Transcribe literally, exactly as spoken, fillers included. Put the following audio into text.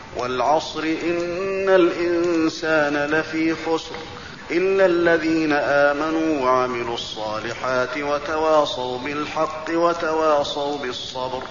والعصر إن الإنسان لفي خسر إلا الذين آمنوا وعملوا الصالحات وتواصوا بالحق وتواصوا بالصبر.